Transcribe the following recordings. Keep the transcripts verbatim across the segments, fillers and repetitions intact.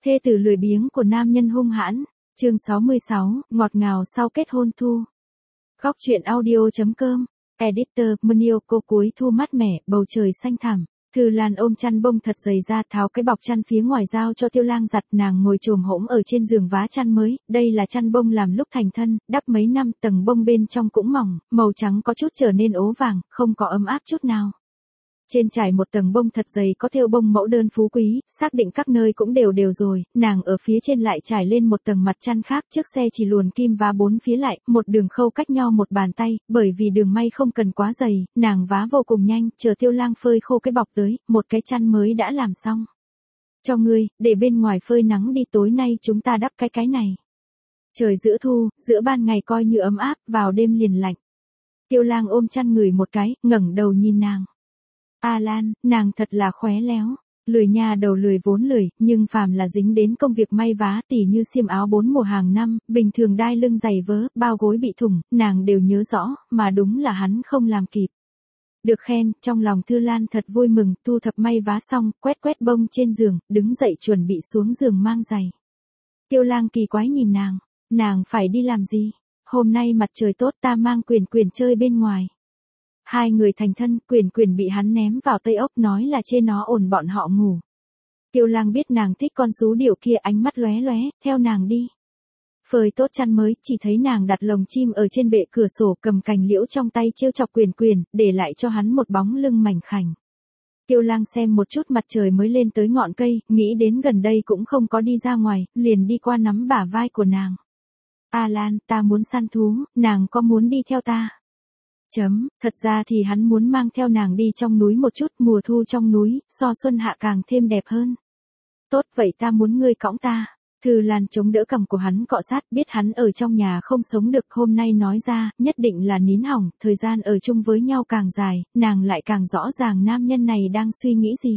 Thê tử lười biếng của nam nhân hung hãn. Chương sáu mươi sáu, ngọt ngào sau kết hôn thu. Góc truyện audio.com. Editor, Munio cô cuối thu mát mẻ, bầu trời xanh thẳm. Thư Lan ôm chăn bông thật dày ra, tháo cái bọc chăn phía ngoài giao cho Tiêu Lang giặt. Nàng ngồi chồm hổm ở trên giường vá chăn mới, đây là chăn bông làm lúc thành thân, đắp mấy năm, tầng bông bên trong cũng mỏng, màu trắng có chút trở nên ố vàng, không có ấm áp chút nào. Trên trải một tầng bông thật dày có thêu bông mẫu đơn phú quý, xác định các nơi cũng đều đều rồi, nàng ở phía trên lại trải lên một tầng mặt chăn khác, chiếc xe chỉ luồn kim vá bốn phía lại, một đường khâu cách nhau một bàn tay, bởi vì đường may không cần quá dày, nàng vá vô cùng nhanh, chờ Tiêu Lang phơi khô cái bọc tới, một cái chăn mới đã làm xong. Cho ngươi, để bên ngoài phơi nắng đi, tối nay chúng ta đắp cái cái này. Trời giữa thu, giữa ban ngày coi như ấm áp, vào đêm liền lạnh. Tiêu Lang ôm chăn ngửi một cái, ngẩng đầu nhìn nàng. A Lan, nàng thật là khéo léo, lười nha đầu lười vốn lười, nhưng phàm là dính đến công việc may vá tỉ như xiêm áo bốn mùa hàng năm, bình thường đai lưng giày vớ, bao gối bị thủng, nàng đều nhớ rõ, mà đúng là hắn không làm kịp. Được khen, trong lòng Thư Lan thật vui mừng, thu thập may vá xong, quét quét bông trên giường, đứng dậy chuẩn bị xuống giường mang giày. Tiêu Lang kỳ quái nhìn nàng, nàng phải đi làm gì? Hôm nay mặt trời tốt, ta mang Quyền Quyền chơi bên ngoài. Hai người thành thân, Quyền Quyền bị hắn ném vào Tây Ốc, nói là chê nó ồn bọn họ ngủ. Tiêu Lang biết nàng thích con sú điểu kia, ánh mắt lóe lóe, theo nàng đi. Phơi tốt chăn mới, chỉ thấy nàng đặt lồng chim ở trên bệ cửa sổ, cầm cành liễu trong tay trêu chọc Quyền Quyền, để lại cho hắn một bóng lưng mảnh khảnh. Tiêu Lang xem một chút mặt trời mới lên tới ngọn cây, nghĩ đến gần đây cũng không có đi ra ngoài, liền đi qua nắm bả vai của nàng. A Lan, ta muốn săn thú, nàng có muốn đi theo ta? Chấm, thật ra thì hắn muốn mang theo nàng đi trong núi một chút, mùa thu trong núi, so xuân hạ càng thêm đẹp hơn. Tốt vậy ta muốn ngươi cõng ta. Thư Lan chống đỡ cằm của hắn cọ sát, biết hắn ở trong nhà không sống được, hôm nay nói ra, nhất định là nín hỏng, thời gian ở chung với nhau càng dài, nàng lại càng rõ ràng nam nhân này đang suy nghĩ gì.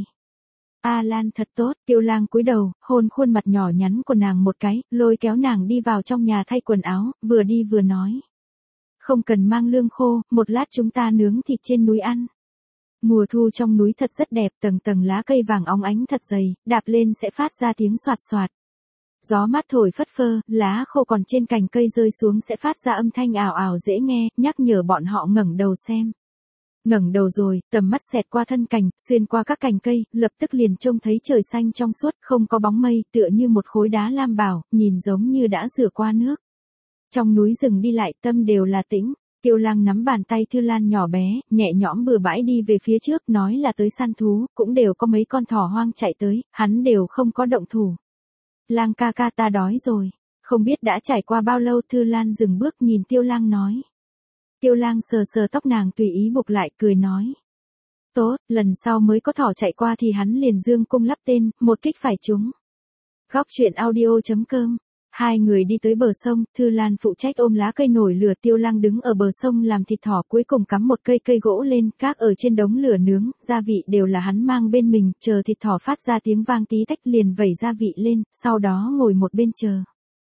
A Lan thật tốt, Tiêu Lang cúi đầu, hôn khuôn mặt nhỏ nhắn của nàng một cái, lôi kéo nàng đi vào trong nhà thay quần áo, vừa đi vừa nói. Không cần mang lương khô, một lát chúng ta nướng thịt trên núi ăn. Mùa thu trong núi thật rất đẹp, tầng tầng lá cây vàng óng ánh thật dày, đạp lên sẽ phát ra tiếng xoạt xoạt. Gió mát thổi phất phơ, lá khô còn trên cành cây rơi xuống sẽ phát ra âm thanh ảo ảo dễ nghe, nhắc nhở bọn họ ngẩng đầu xem. Ngẩng đầu rồi, tầm mắt xẹt qua thân cành, xuyên qua các cành cây, lập tức liền trông thấy trời xanh trong suốt, không có bóng mây, tựa như một khối đá lam bảo, nhìn giống như đã rửa qua nước. Trong núi rừng đi lại, tâm đều là tĩnh. Tiêu Lang nắm bàn tay Thư Lan nhỏ bé, nhẹ nhõm bừa bãi đi về phía trước, nói là tới săn thú, cũng đều có mấy con thỏ hoang chạy tới, hắn đều không có động thủ. Lang ca ca, ta đói rồi. Không biết đã trải qua bao lâu, Thư Lan dừng bước nhìn Tiêu Lang nói. Tiêu Lang sờ sờ tóc nàng tùy ý buộc lại, cười nói. Tốt, lần sau mới có thỏ chạy qua thì hắn liền dương cung lắp tên, một kích phải trúng. Góc truyện audio.com. Hai người đi tới bờ sông, Thư Lan phụ trách ôm lá cây nổi lửa, Tiêu Lang đứng ở bờ sông làm thịt thỏ, cuối cùng cắm một cây cây gỗ lên, các ở trên đống lửa nướng, gia vị đều là hắn mang bên mình, chờ thịt thỏ phát ra tiếng vang tí tách liền vẩy gia vị lên, sau đó ngồi một bên chờ.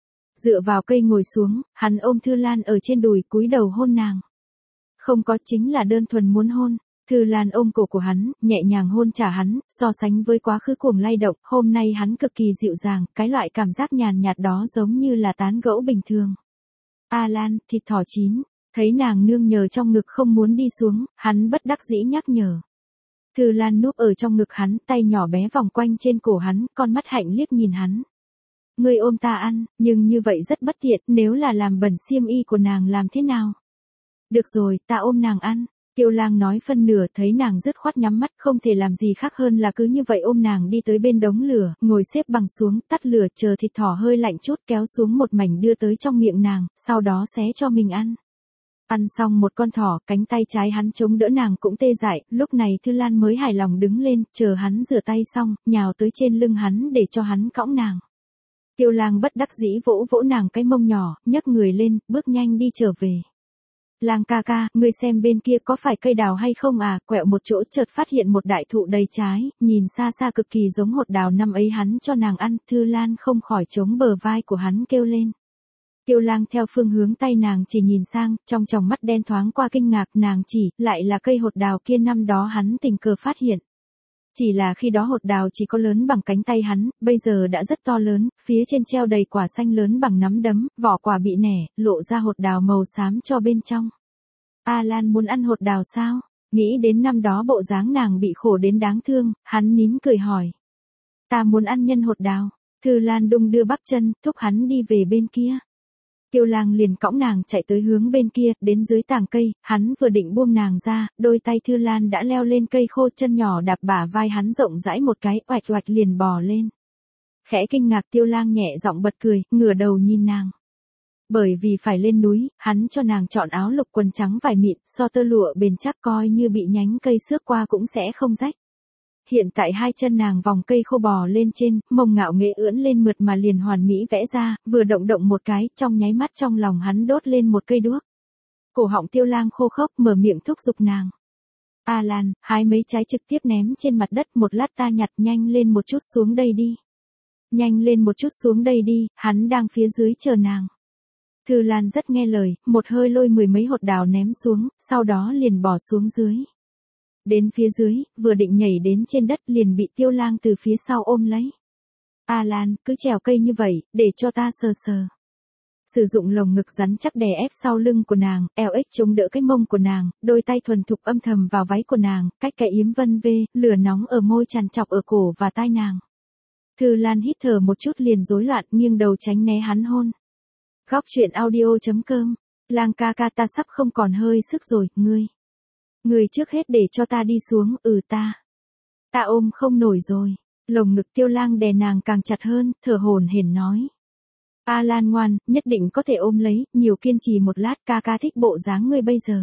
Dựa vào cây ngồi xuống, hắn ôm Thư Lan ở trên đùi, cúi đầu hôn nàng. Không có, chính là đơn thuần muốn hôn. Thư Lan ôm cổ của hắn, nhẹ nhàng hôn trả hắn, so sánh với quá khứ cuồng lay động, hôm nay hắn cực kỳ dịu dàng, cái loại cảm giác nhàn nhạt đó giống như là tán gẫu bình thường. A Lan, thịt thỏ chín, thấy nàng nương nhờ trong ngực không muốn đi xuống, hắn bất đắc dĩ nhắc nhở. Thư Lan núp ở trong ngực hắn, tay nhỏ bé vòng quanh trên cổ hắn, con mắt hạnh liếc nhìn hắn. Ngươi ôm ta ăn, nhưng như vậy rất bất tiện, nếu là làm bẩn xiêm y của nàng làm thế nào? Được rồi, ta ôm nàng ăn. Tiêu Lang nói phân nửa, thấy nàng dứt khoát nhắm mắt, không thể làm gì khác hơn là cứ như vậy ôm nàng đi tới bên đống lửa, ngồi xếp bằng xuống, tắt lửa, chờ thịt thỏ hơi lạnh chút kéo xuống một mảnh đưa tới trong miệng nàng, sau đó xé cho mình ăn. Ăn xong một con thỏ, cánh tay trái hắn chống đỡ nàng cũng tê dại, lúc này Thư Lan mới hài lòng đứng lên, chờ hắn rửa tay xong, nhào tới trên lưng hắn để cho hắn cõng nàng. Tiêu Lang bất đắc dĩ vỗ vỗ nàng cái mông nhỏ, nhấc người lên, bước nhanh đi trở về. Lang ca ca, ngươi xem bên kia có phải cây đào hay không à, quẹo một chỗ chợt phát hiện một đại thụ đầy trái, nhìn xa xa cực kỳ giống hột đào, năm ấy hắn cho nàng ăn, Thư Lan không khỏi chống bờ vai của hắn kêu lên. Tiêu Lang theo phương hướng tay nàng chỉ nhìn sang, trong tròng mắt đen thoáng qua kinh ngạc, nàng chỉ, lại là cây hột đào kia năm đó hắn tình cờ phát hiện. Chỉ là khi đó hột đào chỉ có lớn bằng cánh tay hắn, bây giờ đã rất to lớn, phía trên treo đầy quả xanh lớn bằng nắm đấm, vỏ quả bị nẻ, lộ ra hột đào màu xám cho bên trong. Alan muốn ăn hột đào sao? Nghĩ đến năm đó bộ dáng nàng bị khổ đến đáng thương, hắn nín cười hỏi. Ta muốn ăn nhân hột đào. Thư Lan đung đưa bắp chân, thúc hắn đi về bên kia. Tiêu Lang liền cõng nàng chạy tới hướng bên kia, đến dưới tàng cây, hắn vừa định buông nàng ra, đôi tay Thư Lan đã leo lên cây khô, chân nhỏ đạp bả vai hắn rộng rãi một cái, oạch oạch liền bò lên. Khẽ kinh ngạc Tiêu Lang nhẹ giọng bật cười, ngửa đầu nhìn nàng. Bởi vì phải lên núi, hắn cho nàng chọn áo lục quần trắng vải mịn, so tơ lụa bền chắc coi như bị nhánh cây xước qua cũng sẽ không rách. Hiện tại hai chân nàng vòng cây khô bò lên trên, mông ngạo nghễ ưỡn lên mượt mà liền hoàn mỹ vẽ ra, vừa động động một cái, trong nháy mắt trong lòng hắn đốt lên một cây đuốc. Cổ họng Tiêu Lang khô khốc mở miệng thúc giục nàng. Alan, hái mấy trái trực tiếp ném trên mặt đất, một lát ta nhặt, nhanh lên một chút xuống đây đi. Nhanh lên một chút xuống đây đi, hắn đang phía dưới chờ nàng. Thư Lan rất nghe lời, một hơi lôi mười mấy hột đào ném xuống, sau đó liền bỏ xuống dưới. Đến phía dưới, vừa định nhảy đến trên đất liền bị Tiêu Lang từ phía sau ôm lấy. Alan, cứ trèo cây như vậy, để cho ta sờ sờ. Sử dụng lồng ngực rắn chắc đè ép sau lưng của nàng, eo ếch chống đỡ cái mông của nàng, đôi tay thuần thục âm thầm vào váy của nàng, cách cái yếm vân vê, lửa nóng ở môi tràn trọc ở cổ và tai nàng. Thư Lan hít thở một chút liền rối loạn, nghiêng đầu tránh né hắn hôn. Góc truyện audio chấm com. Lang ca ca, ta sắp không còn hơi sức rồi, ngươi. Ngươi trước hết để cho ta đi xuống, ừ ta. Ta ôm không nổi rồi. Lồng ngực Tiêu Lang đè nàng càng chặt hơn, thở hổn hển nói. Alan ngoan, nhất định có thể ôm lấy, nhiều kiên trì một lát, ca ca thích bộ dáng ngươi bây giờ.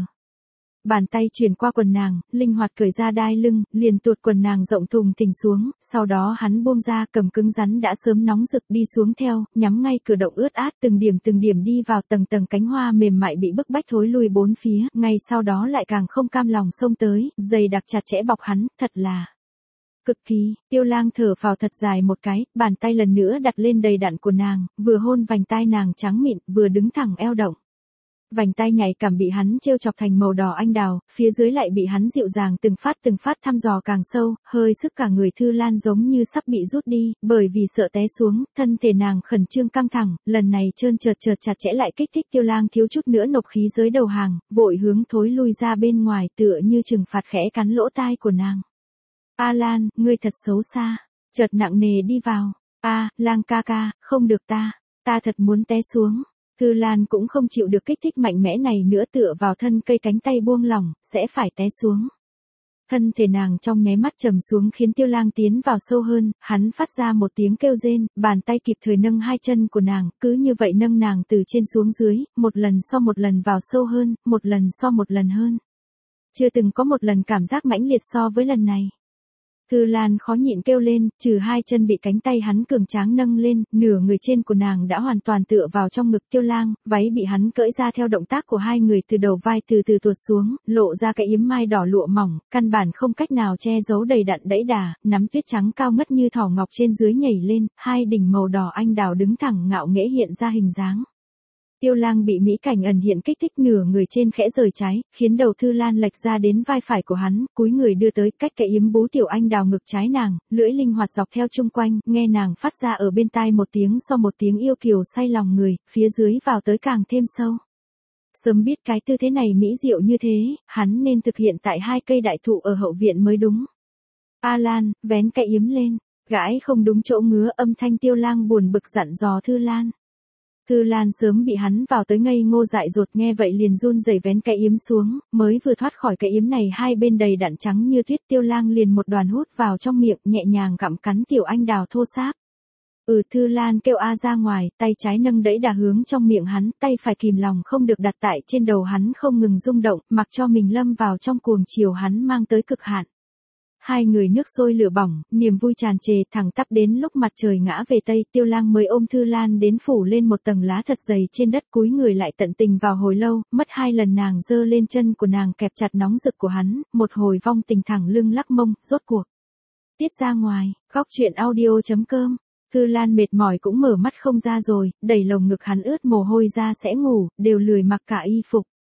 Bàn tay truyền qua quần nàng, linh hoạt cởi ra đai lưng, liền tuột quần nàng rộng thùng thình xuống, sau đó hắn buông ra cầm cứng rắn đã sớm nóng rực đi xuống theo, nhắm ngay cửa động ướt át từng điểm từng điểm đi vào tầng tầng cánh hoa mềm mại bị bức bách thối lui bốn phía, ngay sau đó lại càng không cam lòng xông tới, dày đặc chặt chẽ bọc hắn, thật là cực kỳ. Tiêu Lang thở phào thật dài một cái, bàn tay lần nữa đặt lên đầy đặn của nàng, vừa hôn vành tai nàng trắng mịn, vừa đứng thẳng eo động. Vành tai nhạy cảm bị hắn trêu chọc thành màu đỏ anh đào, phía dưới lại bị hắn dịu dàng từng phát từng phát thăm dò càng sâu, hơi sức cả người Thư Lan giống như sắp bị rút đi, bởi vì sợ té xuống, thân thể nàng khẩn trương căng thẳng, lần này trơn trượt trượt chặt chẽ lại kích thích Tiêu Lang thiếu chút nữa nộp khí dưới đầu hàng, vội hướng thối lui ra bên ngoài tựa như trừng phạt khẽ cắn lỗ tai của nàng. Alan, ngươi thật xấu xa, chợt nặng nề đi vào. A, Lang ca ca, không được ta, ta thật muốn té xuống. Thư Lan cũng không chịu được kích thích mạnh mẽ này nữa, tựa vào thân cây cánh tay buông lỏng, sẽ phải té xuống. Thân thể nàng trong nháy mắt trầm xuống khiến Tiêu Lang tiến vào sâu hơn, hắn phát ra một tiếng kêu rên, bàn tay kịp thời nâng hai chân của nàng, cứ như vậy nâng nàng từ trên xuống dưới, một lần so một lần vào sâu hơn, một lần so một lần hơn. Chưa từng có một lần cảm giác mãnh liệt so với lần này. Thư Lan khó nhịn kêu lên, trừ hai chân bị cánh tay hắn cường tráng nâng lên, nửa người trên của nàng đã hoàn toàn tựa vào trong ngực Tiêu Lang, váy bị hắn cởi ra theo động tác của hai người từ đầu vai từ từ tuột xuống, lộ ra cái yếm mai đỏ lụa mỏng, căn bản không cách nào che giấu đầy đặn đẫy đà, nắm tuyết trắng cao ngất như thỏ ngọc trên dưới nhảy lên, hai đỉnh màu đỏ anh đào đứng thẳng ngạo nghễ hiện ra hình dáng. Tiêu Lang bị mỹ cảnh ẩn hiện kích thích, nửa người trên khẽ rời trái, khiến đầu Thư Lan lệch ra đến vai phải của hắn, cúi người đưa tới cách cái yếm bú tiểu anh đào ngực trái nàng, lưỡi linh hoạt dọc theo chung quanh, nghe nàng phát ra ở bên tai một tiếng so một tiếng yêu kiều say lòng người, phía dưới vào tới càng thêm sâu. Sớm biết cái tư thế này mỹ diệu như thế, hắn nên thực hiện tại hai cây đại thụ ở hậu viện mới đúng. Alan, vén cái yếm lên, gãi không đúng chỗ ngứa, âm thanh Tiêu Lang buồn bực dặn dò Thư Lan. Thư Lan sớm bị hắn vào tới ngây ngô dại dột, nghe vậy liền run rẩy vén cái yếm xuống, mới vừa thoát khỏi cái yếm này hai bên đầy đặn trắng như tuyết, Tiêu Lang liền một đoàn hút vào trong miệng, nhẹ nhàng gặm cắn tiểu anh đào thô ráp. Ừ, Thư Lan kêu a ra ngoài, tay trái nâng đẫy đà hướng trong miệng hắn, tay phải kìm lòng không được đặt tại trên đầu hắn không ngừng rung động, mặc cho mình lâm vào trong cuồng chiều hắn mang tới cực hạn. Hai người nước sôi lửa bỏng, niềm vui tràn trề, thẳng tắp đến lúc mặt trời ngã về tây, Tiêu Lang mới ôm Thư Lan đến phủ lên một tầng lá thật dày trên đất, cúi người lại tận tình vào hồi lâu, mất hai lần nàng giơ lên chân của nàng kẹp chặt nóng rực của hắn, một hồi vong tình thẳng lưng lắc mông, rốt cuộc tiết ra ngoài. Góc truyện audio chấm com. Thư Lan mệt mỏi cũng mở mắt không ra rồi, đẩy lồng ngực hắn ướt mồ hôi ra sẽ ngủ, đều lười mặc cả y phục.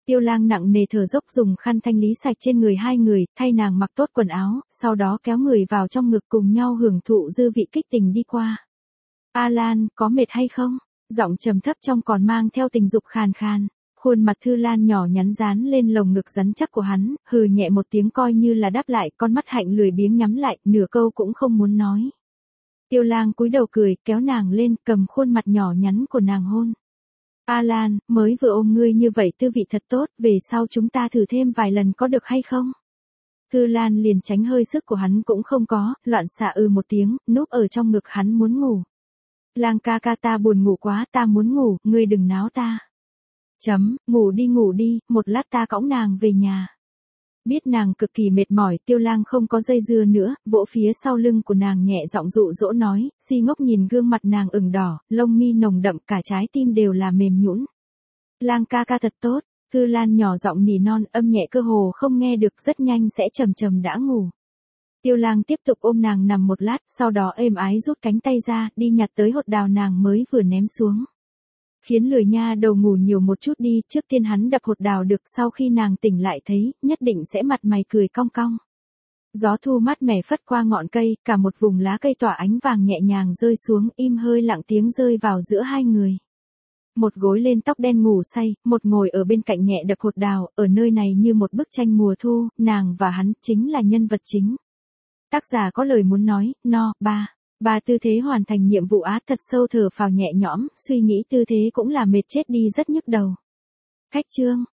Tiêu Lang nặng nề thở dốc dùng khăn thanh lý sạch trên người hai người, thay nàng mặc tốt quần áo, sau đó kéo người vào trong ngực cùng nhau hưởng thụ dư vị kích tình đi qua. A Lan, có mệt hay không? Giọng trầm thấp trong còn mang theo tình dục khàn khàn. Khuôn mặt Thư Lan nhỏ nhắn dán lên lồng ngực rắn chắc của hắn, hừ nhẹ một tiếng coi như là đáp lại, con mắt hạnh lười biếng nhắm lại, nửa câu cũng không muốn nói. Tiêu Lang cúi đầu cười, kéo nàng lên, cầm khuôn mặt nhỏ nhắn của nàng hôn. A Lan, mới vừa ôm ngươi như vậy tư vị thật tốt, về sau chúng ta thử thêm vài lần có được hay không? Thư Lan liền tránh hơi sức của hắn cũng không có, loạn xạ ừ một tiếng, núp ở trong ngực hắn muốn ngủ. Lang ca ca ta buồn ngủ quá, ta muốn ngủ, ngươi đừng náo ta. Chấm, ngủ đi ngủ đi, một lát ta cõng nàng về nhà. Biết nàng cực kỳ mệt mỏi, Tiêu Lang không có dây dưa nữa, vỗ phía sau lưng của nàng nhẹ giọng dụ dỗ nói, si ngốc nhìn gương mặt nàng ửng đỏ, lông mi nồng đậm, cả trái tim đều là mềm nhũn. Lang ca ca thật tốt, Thư Lan nhỏ giọng nỉ non, âm nhẹ cơ hồ không nghe được, rất nhanh sẽ trầm trầm đã ngủ. Tiêu Lang tiếp tục ôm nàng nằm một lát, sau đó êm ái rút cánh tay ra, đi nhặt tới hột đào nàng mới vừa ném xuống. Khiến lười nha đầu ngủ nhiều một chút đi, trước tiên hắn đập hột đào được, sau khi nàng tỉnh lại thấy, nhất định sẽ mặt mày cười cong cong. Gió thu mát mẻ phất qua ngọn cây, cả một vùng lá cây tỏa ánh vàng nhẹ nhàng rơi xuống, im hơi lặng tiếng rơi vào giữa hai người. Một gối lên tóc đen ngủ say, một ngồi ở bên cạnh nhẹ đập hột đào, ở nơi này như một bức tranh mùa thu, nàng và hắn chính là nhân vật chính. Tác giả có lời muốn nói, no, ba. Ba tư thế hoàn thành nhiệm vụ á, thật sâu thở phào nhẹ nhõm, suy nghĩ tư thế cũng là mệt chết đi rất nhức đầu. Khách chương.